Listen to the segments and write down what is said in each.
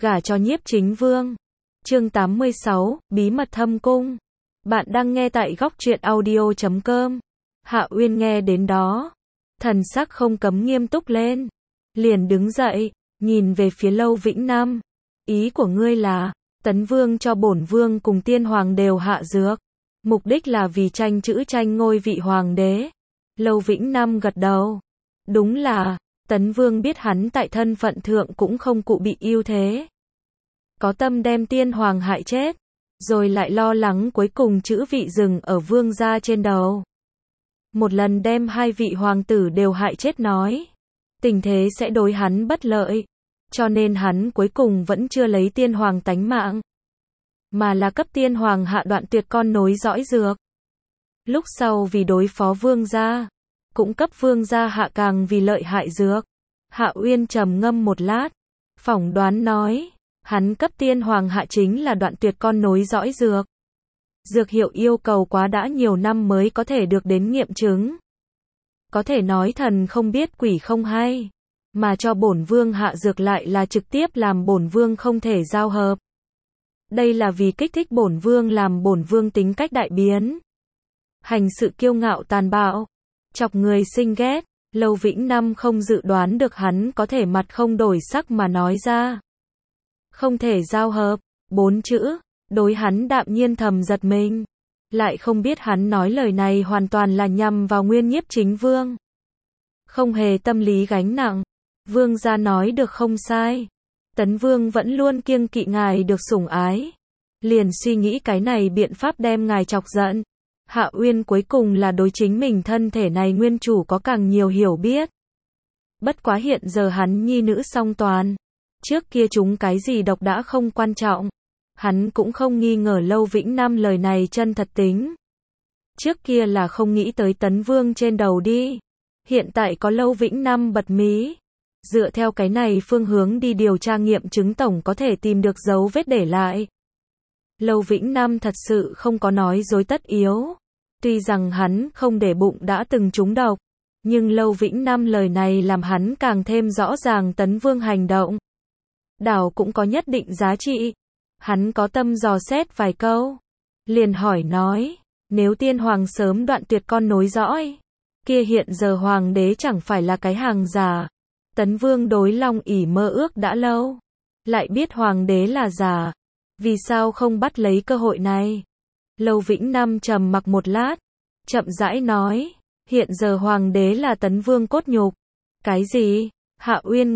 gả cho Nhiếp Chính Vương. Chương 86, Bí mật thâm cung. Bạn đang nghe tại góc truyện audio.com. Hạ Uyên nghe đến đó, thần sắc không cấm nghiêm túc lên, liền đứng dậy, nhìn về phía Lâu Vĩnh Nam. Ý của ngươi là, Tấn Vương cho bổn vương cùng tiên hoàng đều hạ dược, mục đích là vì tranh ngôi vị hoàng đế. Lâu Vĩnh Nam gật đầu. Đúng là, Tấn Vương biết hắn tại thân phận thượng cũng không cụ bị ưu thế, có tâm đem tiên hoàng hại chết, rồi lại lo lắng cuối cùng chữ vị dừng ở vương gia trên đầu. Một lần đem hai vị hoàng tử đều hại chết nói, tình thế sẽ đối hắn bất lợi, cho nên hắn cuối cùng vẫn chưa lấy tiên hoàng tánh mạng, mà là cấp tiên hoàng hạ đoạn tuyệt con nối dõi dược. Lúc sau vì đối phó vương gia, cũng cấp vương gia hạ càng vì lợi hại dược. Hạ Uyên trầm ngâm một lát, phỏng đoán nói, hắn cấp tiên hoàng hạ chính là đoạn tuyệt con nối dõi dược. Dược hiệu yêu cầu quá đã nhiều năm mới có thể được đến nghiệm chứng. Có thể nói thần không biết quỷ không hay, mà cho bổn vương hạ dược lại là trực tiếp làm bổn vương không thể giao hợp. Đây là vì kích thích bổn vương, làm bổn vương tính cách đại biến, hành sự kiêu ngạo tàn bạo, chọc người sinh ghét. Lâu Vĩnh Nam không dự đoán được hắn có thể mặt không đổi sắc mà nói ra không thể giao hợp 4 chữ, đối hắn đạm nhiên thầm giật mình, lại không biết hắn nói lời này hoàn toàn là nhằm vào nguyên Nhiếp Chính Vương, không hề tâm lý gánh nặng. Vương gia nói được không sai, Tấn Vương vẫn luôn kiêng kỵ ngài được sủng ái, liền suy nghĩ cái này biện pháp đem ngài chọc giận. Hạ Uyên cuối cùng là đối chính mình thân thể này nguyên chủ có càng nhiều hiểu biết. Bất quá hiện giờ hắn nhi nữ song toàn, trước kia chúng cái gì độc đã không quan trọng, hắn cũng không nghi ngờ Lâu Vĩnh Nam lời này chân thật tính. Trước kia là không nghĩ tới Tấn Vương trên đầu đi, hiện tại có Lâu Vĩnh Nam bật mí, dựa theo cái này phương hướng đi điều tra nghiệm chứng tổng có thể tìm được dấu vết để lại. Lâu Vĩnh Nam thật sự không có nói dối tất yếu. Tuy rằng hắn không để bụng đã từng trúng độc, nhưng Lâu Vĩnh Nam lời này làm hắn càng thêm rõ ràng Tấn Vương hành động đảo cũng có nhất định giá trị. Hắn có tâm dò xét vài câu, liền hỏi nói, nếu tiên hoàng sớm đoạn tuyệt con nối dõi, kia hiện giờ hoàng đế chẳng phải là cái hàng giả. Tấn Vương đối Long ỷ mơ ước đã lâu, lại biết hoàng đế là giả, vì sao không bắt lấy cơ hội này? Lâu Vĩnh Nam trầm mặc một lát, chậm rãi nói, hiện giờ hoàng đế là Tấn Vương cốt nhục. Cái gì? Hạ Uyên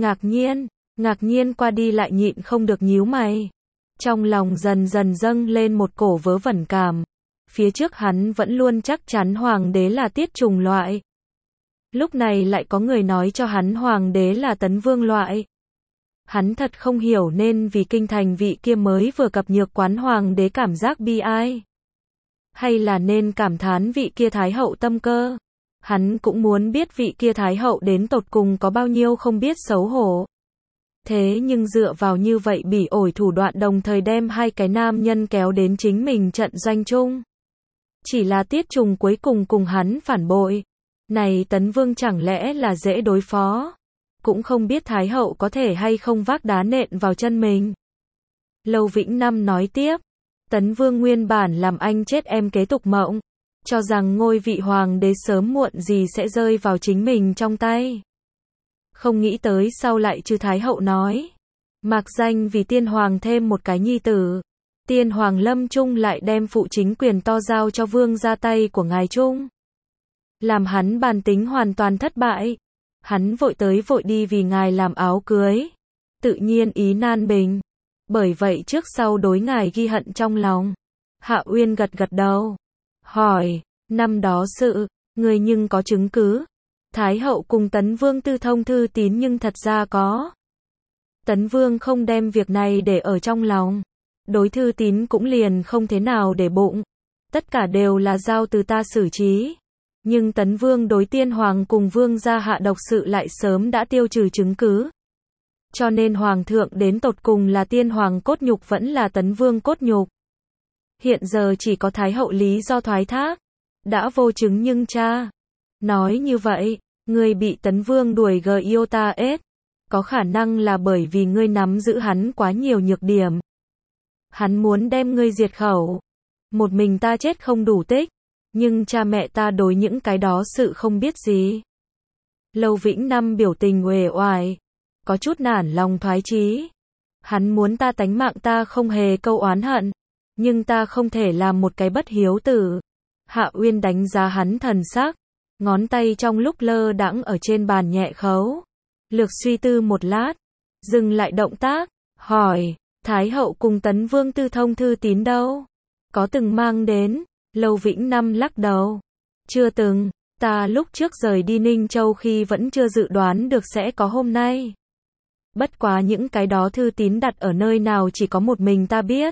ngạc nhiên qua đi lại nhịn không được nhíu mày. Trong lòng dần dần dâng lên một cổ vớ vẩn cảm. Phía trước hắn vẫn luôn chắc chắn hoàng đế là tiết trùng loại. Lúc này lại có người nói cho hắn hoàng đế là Tấn Vương loại. Hắn thật không hiểu nên vì kinh thành vị kia mới vừa cập nhược quán hoàng đế cảm giác bi ai, hay là nên cảm thán vị kia thái hậu tâm cơ. Hắn cũng muốn biết vị kia thái hậu đến tột cùng có bao nhiêu không biết xấu hổ. Thế nhưng dựa vào như vậy bỉ ổi thủ đoạn đồng thời đem hai cái nam nhân kéo đến chính mình trận doanh chung. Chỉ là tiết trùng cuối cùng cùng hắn phản bội. Này Tấn Vương chẳng lẽ là dễ đối phó? Cũng không biết thái hậu có thể hay không vác đá nện vào chân mình. Lâu Vĩnh Nam nói tiếp, Tấn Vương nguyên bản làm anh chết em kế tục mộng, cho rằng ngôi vị hoàng đế sớm muộn gì sẽ rơi vào chính mình trong tay. Không nghĩ tới sau lại chư thái hậu nói, mạc danh vì tiên hoàng thêm một cái nhi tử, tiên hoàng lâm chung lại đem phụ chính quyền to giao cho vương ra tay của ngài chung. Làm hắn bàn tính hoàn toàn thất bại, hắn vội tới vội đi vì ngài làm áo cưới, tự nhiên ý nan bình. Bởi vậy trước sau đối ngài ghi hận trong lòng. Hạ Uyên gật gật đầu, hỏi, năm đó sự, người nhưng có chứng cứ? Thái hậu cùng Tấn Vương tư thông thư tín nhưng thật ra có. Tấn Vương không đem việc này để ở trong lòng, đối thư tín cũng liền không thế nào để bụng, tất cả đều là giao từ ta xử trí. Nhưng Tấn Vương đối tiên hoàng cùng vương gia hạ độc sự lại sớm đã tiêu trừ chứng cứ. Cho nên hoàng thượng đến tột cùng là tiên hoàng cốt nhục vẫn là Tấn Vương cốt nhục. Hiện giờ chỉ có thái hậu lý do thoái thác, đã vô chứng nhưng cha. Nói như vậy, người bị Tấn Vương đuổi giết, Có khả năng là bởi vì ngươi nắm giữ hắn quá nhiều nhược điểm. Hắn muốn đem ngươi diệt khẩu. Một mình ta chết không đủ tích, nhưng cha mẹ ta đối những cái đó sự không biết gì. Lâu Vĩnh Năm biểu tình uể oải, có chút nản lòng thoái chí. Hắn muốn ta tánh mạng ta không hề câu oán hận, nhưng ta không thể làm một cái bất hiếu tử. Hạ Uyên đánh giá hắn thần sắc, ngón tay trong lúc lơ đãng ở trên bàn nhẹ khấu. Lược suy tư một lát, dừng lại động tác, hỏi, Thái hậu cùng Tấn Vương tư thông thư tín đâu? Có từng mang đến? Lâu Vĩnh Năm lắc đầu. Chưa từng, ta lúc trước rời đi Ninh Châu khi vẫn chưa dự đoán được sẽ có hôm nay. Bất quá những cái đó thư tín đặt ở nơi nào chỉ có một mình ta biết.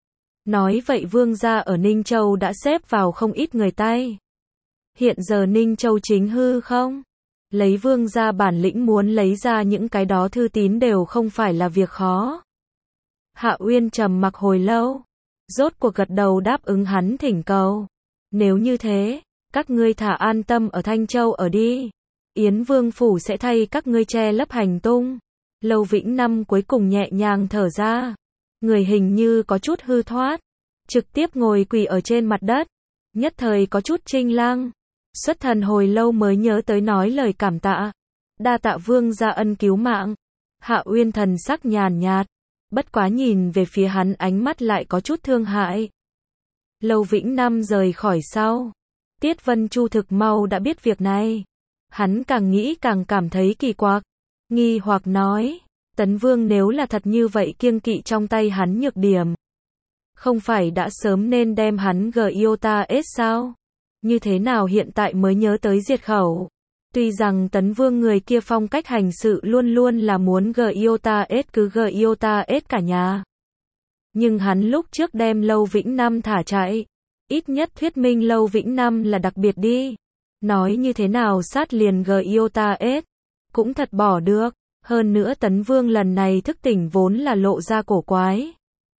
Nói vậy vương gia ở Ninh Châu đã xếp vào không ít người tay. Hiện giờ Ninh Châu chính hư không? Lấy vương gia bản lĩnh muốn lấy ra những cái đó thư tín đều không phải là việc khó. Hạ Uyên trầm mặc hồi lâu, rốt cuộc gật đầu đáp ứng hắn thỉnh cầu. Nếu như thế, các ngươi thả an tâm ở Thanh Châu ở đi. Yến Vương phủ sẽ thay các ngươi che lấp hành tung. Lâu Vĩnh Năm cuối cùng nhẹ nhàng thở ra. Người hình như có chút hư thoát. Trực tiếp ngồi quỳ ở trên mặt đất. Nhất thời có chút trinh lang. Xuất thần hồi lâu mới nhớ tới nói lời cảm tạ. Đa tạ vương gia ân cứu mạng. Hạ Uyên thần sắc nhàn nhạt. Bất quá nhìn về phía hắn ánh mắt lại có chút thương hại. Lâu Vĩnh Năm rời khỏi sau. Tiết Vân Chu thực mau đã biết việc này. Hắn càng nghĩ càng cảm thấy kỳ quặc. Nghi hoặc nói, Tấn Vương nếu là thật như vậy kiêng kỵ trong tay hắn nhược điểm. Không phải đã sớm nên đem hắn Giota-S sao? Như thế nào hiện tại mới nhớ tới diệt khẩu? Tuy rằng Tấn Vương người kia phong cách hành sự luôn luôn là muốn Giota-S cứ Giota-S cả nhà. Nhưng hắn lúc trước đem Lâu Vĩnh Năm thả chạy. Ít nhất thuyết minh Lâu Vĩnh Năm là đặc biệt đi. Nói như thế nào sát liền Giota-S. Cũng thật bỏ được. Hơn nữa Tấn Vương lần này thức tỉnh vốn là lộ ra cổ quái.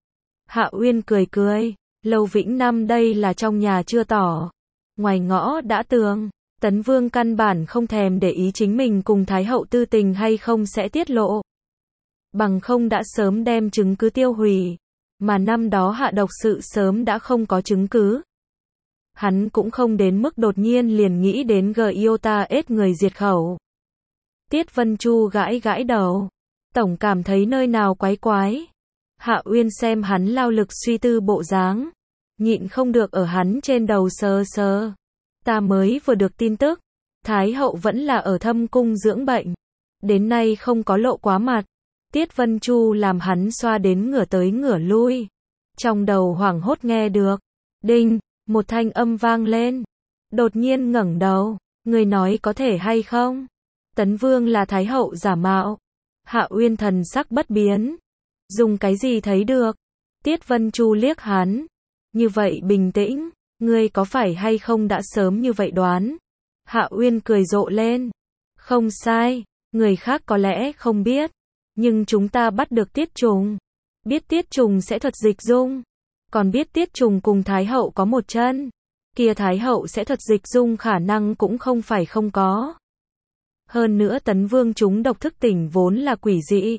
Hạ Uyên cười cười. Lâu Vĩnh Năm đây là trong nhà chưa tỏ. Ngoài ngõ đã tường. Tấn Vương căn bản không thèm để ý chính mình cùng Thái hậu tư tình hay không sẽ tiết lộ. Bằng không đã sớm đem chứng cứ tiêu hủy. Mà năm đó hạ độc sự sớm đã không có chứng cứ. Hắn cũng không đến mức đột nhiên liền nghĩ đến Giota-S người diệt khẩu. Tiết Vân Chu gãi gãi đầu. Tổng cảm thấy nơi nào quái quái. Hạ Uyên xem hắn lao lực suy tư bộ dáng. Nhịn không được ở hắn trên đầu sờ sờ. Ta mới vừa được tin tức. Thái hậu vẫn là ở Thâm cung dưỡng bệnh. Đến nay không có lộ quá mặt. Tiết Vân Chu làm hắn xoa đến ngửa tới ngửa lui. Trong đầu hoảng hốt nghe được. Đinh, một thanh âm vang lên. Đột nhiên ngẩng đầu. Người nói có thể hay không? Tấn Vương là Thái hậu giả mạo. Hạ Uyên thần sắc bất biến. Dùng cái gì thấy được? Tiết Vân Chu liếc hắn. Như vậy bình tĩnh. Ngươi có phải hay không đã sớm như vậy đoán? Hạ Uyên cười rộ lên. Không sai. Người khác có lẽ không biết. Nhưng chúng ta bắt được Tiết Trùng. Biết Tiết Trùng sẽ thuật dịch dung. Còn biết Tiết Trùng cùng Thái hậu có một chân. Kia Thái hậu sẽ thuật dịch dung khả năng cũng không phải không có. Hơn nữa Tấn Vương chúng độc thức tỉnh vốn là quỷ dị.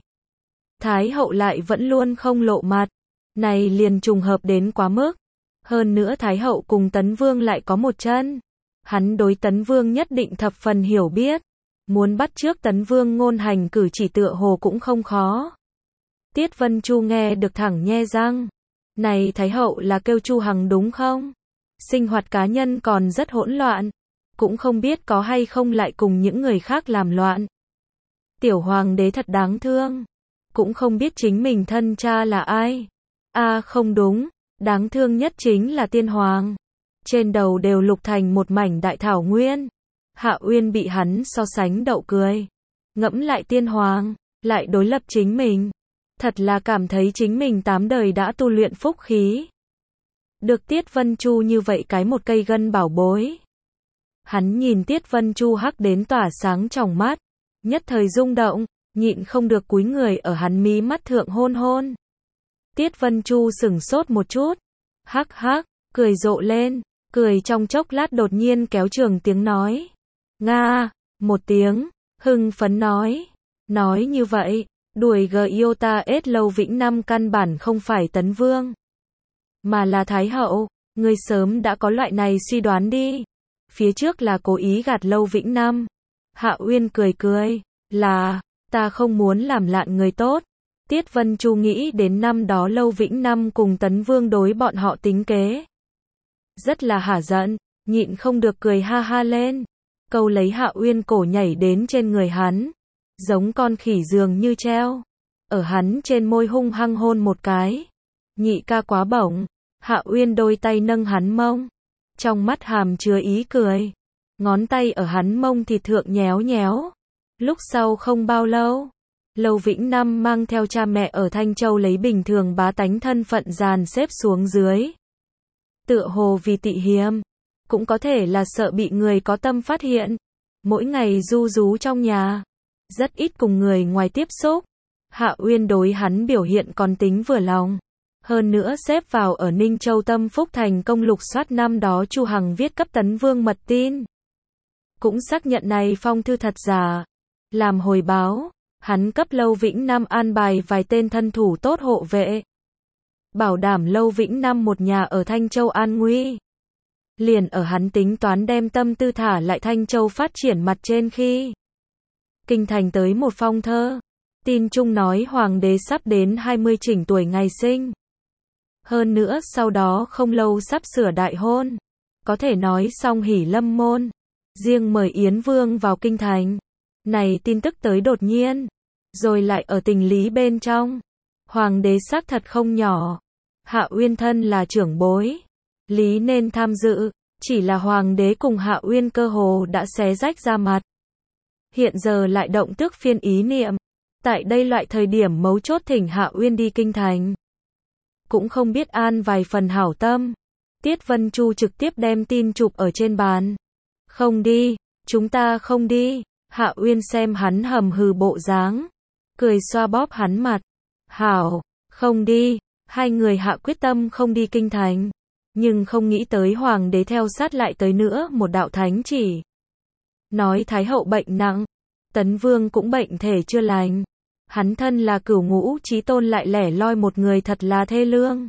Thái hậu lại vẫn luôn không lộ mặt. Này liền trùng hợp đến quá mức. Hơn nữa Thái hậu cùng Tấn Vương lại có một chân. Hắn đối Tấn Vương nhất định thập phần hiểu biết. Muốn bắt chước Tấn Vương ngôn hành cử chỉ tựa hồ cũng không khó. Tiết Vân Chu nghe được thẳng nhe răng. Này Thái hậu là kêu Chu Hằng đúng không? Sinh hoạt cá nhân còn rất hỗn loạn. Cũng không biết có hay không lại cùng những người khác làm loạn. Tiểu hoàng đế thật đáng thương. Cũng không biết chính mình thân cha là ai. Không đúng. Đáng thương nhất chính là tiên hoàng. Trên đầu đều lục thành một mảnh đại thảo nguyên. Hạ Uyên bị hắn so sánh đậu cười. Ngẫm lại tiên hoàng, lại đối lập chính mình. Thật là cảm thấy chính mình 8 đời đã tu luyện phúc khí. Được Tiết Vân Chu như vậy cái một cây gân bảo bối. Hắn nhìn Tiết Vân Chu hắc đến tỏa sáng trong mắt. Nhất thời rung động, nhịn không được cúi người ở hắn mí mắt thượng hôn hôn. Tiết Vân Chu sửng sốt một chút. Hắc hắc, cười rộ lên. Cười trong chốc lát đột nhiên kéo trường tiếng nói. Nga, một tiếng, hưng phấn nói. Nói như vậy, đuổi Giota S Lâu Vĩnh Năm căn bản không phải Tấn Vương, mà là Thái Hậu. Ngươi sớm đã có loại này suy đoán đi. Phía trước là cố ý gạt Lâu Vĩnh Năm. Hạ Uyên cười cười, là, ta không muốn làm lạn người tốt. Tiết Vân Chu nghĩ đến năm đó Lâu Vĩnh Năm cùng Tấn Vương đối bọn họ tính kế. Rất là hả giận, nhịn không được cười ha ha lên. Câu lấy Hạ Uyên cổ nhảy đến trên người hắn. Giống con khỉ dường như treo. Ở hắn trên môi hung hăng hôn một cái. Nhị ca quá bổng. Hạ Uyên đôi tay nâng hắn mông. Trong mắt hàm chứa ý cười. Ngón tay ở hắn mông thịt thượng nhéo nhéo. Lúc sau không bao lâu, Lâu Vĩnh Năm mang theo cha mẹ ở Thanh Châu lấy bình thường bá tánh thân phận dàn xếp xuống dưới. Tựa hồ vì tị hiềm, cũng có thể là sợ bị người có tâm phát hiện. Mỗi ngày ru rú trong nhà, rất ít cùng người ngoài tiếp xúc. Hạ Uyên đối hắn biểu hiện còn tính vừa lòng. Hơn nữa xếp vào ở Ninh Châu Tâm Phúc thành công lục soát năm đó Chu Hằng viết cấp Tấn Vương mật tin. Cũng xác nhận này phong thư thật giả. Làm hồi báo, hắn cấp Lâu Vĩnh Năm an bài vài tên thân thủ tốt hộ vệ. Bảo đảm Lâu Vĩnh Năm một nhà ở Thanh Châu an nguy. Liền ở hắn tính toán đem tâm tư thả lại Thanh Châu phát triển mặt trên khi kinh thành tới một phong thơ. Tin chung nói hoàng đế sắp đến 20 chỉnh tuổi ngày sinh. Hơn nữa sau đó không lâu sắp sửa đại hôn. Có thể nói song hỷ lâm môn. Riêng mời Yến Vương vào kinh thành. Này tin tức tới đột nhiên. Rồi lại ở tình lý bên trong. Hoàng đế xác thật không nhỏ. Hạ Uyên thân là trưởng bối. Lý nên tham dự. Chỉ là hoàng đế cùng Hạ Uyên cơ hồ đã xé rách ra mặt. Hiện giờ lại động tước phiên ý niệm. Tại đây loại thời điểm mấu chốt thỉnh Hạ Uyên đi kinh thành. Cũng không biết an vài phần hảo tâm. Tiết Vân Chu trực tiếp đem tin chụp ở trên bàn. Không đi, chúng ta không đi. Hạ Uyên xem hắn hầm hừ bộ dáng. Cười xoa bóp hắn mặt. Hảo, không đi. Hai người hạ quyết tâm không đi kinh thành. Nhưng không nghĩ tới hoàng đế theo sát lại tới nữa một đạo thánh chỉ. Nói Thái hậu bệnh nặng. Tấn Vương cũng bệnh thể chưa lành. Hắn thân là cửu ngũ chí tôn lại lẻ loi một người thật là thê lương.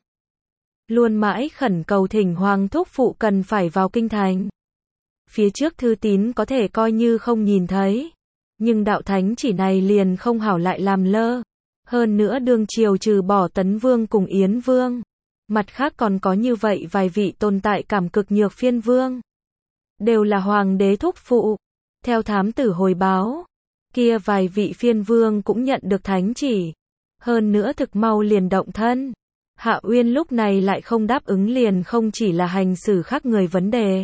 Luôn mãi khẩn cầu thỉnh hoàng thúc phụ cần phải vào kinh thành. Phía trước thư tín có thể coi như không nhìn thấy. Nhưng đạo thánh chỉ này liền không hảo lại làm lơ. Hơn nữa đương triều trừ bỏ Tấn Vương cùng Yến Vương. Mặt khác còn có như vậy vài vị tồn tại cảm cực nhược phiên vương. Đều là hoàng đế thúc phụ. Theo thám tử hồi báo. Kia vài vị phiên vương cũng nhận được thánh chỉ. Hơn nữa thực mau liền động thân. Hạ Uyên lúc này lại không đáp ứng liền không chỉ là hành xử khác người vấn đề.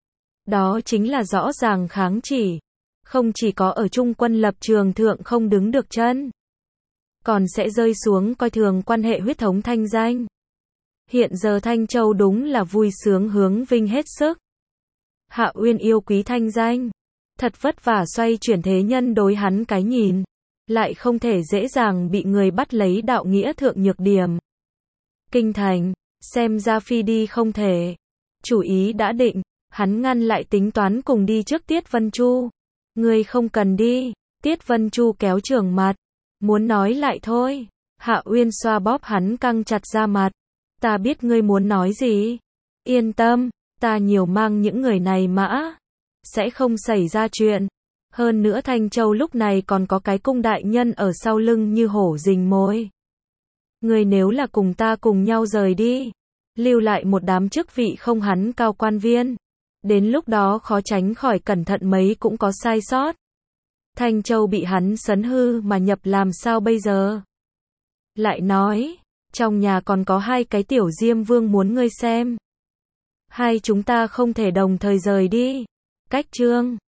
Đó chính là rõ ràng kháng chỉ. Không chỉ có ở trung quân lập trường thượng không đứng được chân. Còn sẽ rơi xuống coi thường quan hệ huyết thống thanh danh. Hiện giờ Thanh Châu đúng là vui sướng hướng vinh hết sức. Hạ Uyên yêu quý thanh danh. Thật vất vả xoay chuyển thế nhân đối hắn cái nhìn. Lại không thể dễ dàng bị người bắt lấy đạo nghĩa thượng nhược điểm. Kinh thành, xem ra phi đi không thể. Chủ ý đã định, hắn ngăn lại tính toán cùng đi trước Tiết Vân Chu. Ngươi không cần đi. Tiết Vân Chu kéo trường mặt. Muốn nói lại thôi. Hạ Uyên xoa bóp hắn căng chặt ra mặt. Ta biết ngươi muốn nói gì. Yên tâm, ta nhiều mang những người này mã. Sẽ không xảy ra chuyện. Hơn nữa Thanh Châu lúc này còn có cái cung đại nhân ở sau lưng như hổ rình mồi. Ngươi nếu là cùng ta cùng nhau rời đi. Lưu lại một đám chức vị không hắn cao quan viên. Đến lúc đó khó tránh khỏi cẩn thận mấy cũng có sai sót. Thanh Châu bị hắn sấn hư mà nhập làm sao bây giờ? Lại nói, trong nhà còn có hai cái tiểu diêm vương muốn ngươi xem. Hai chúng ta không thể đồng thời rời đi. Cách chương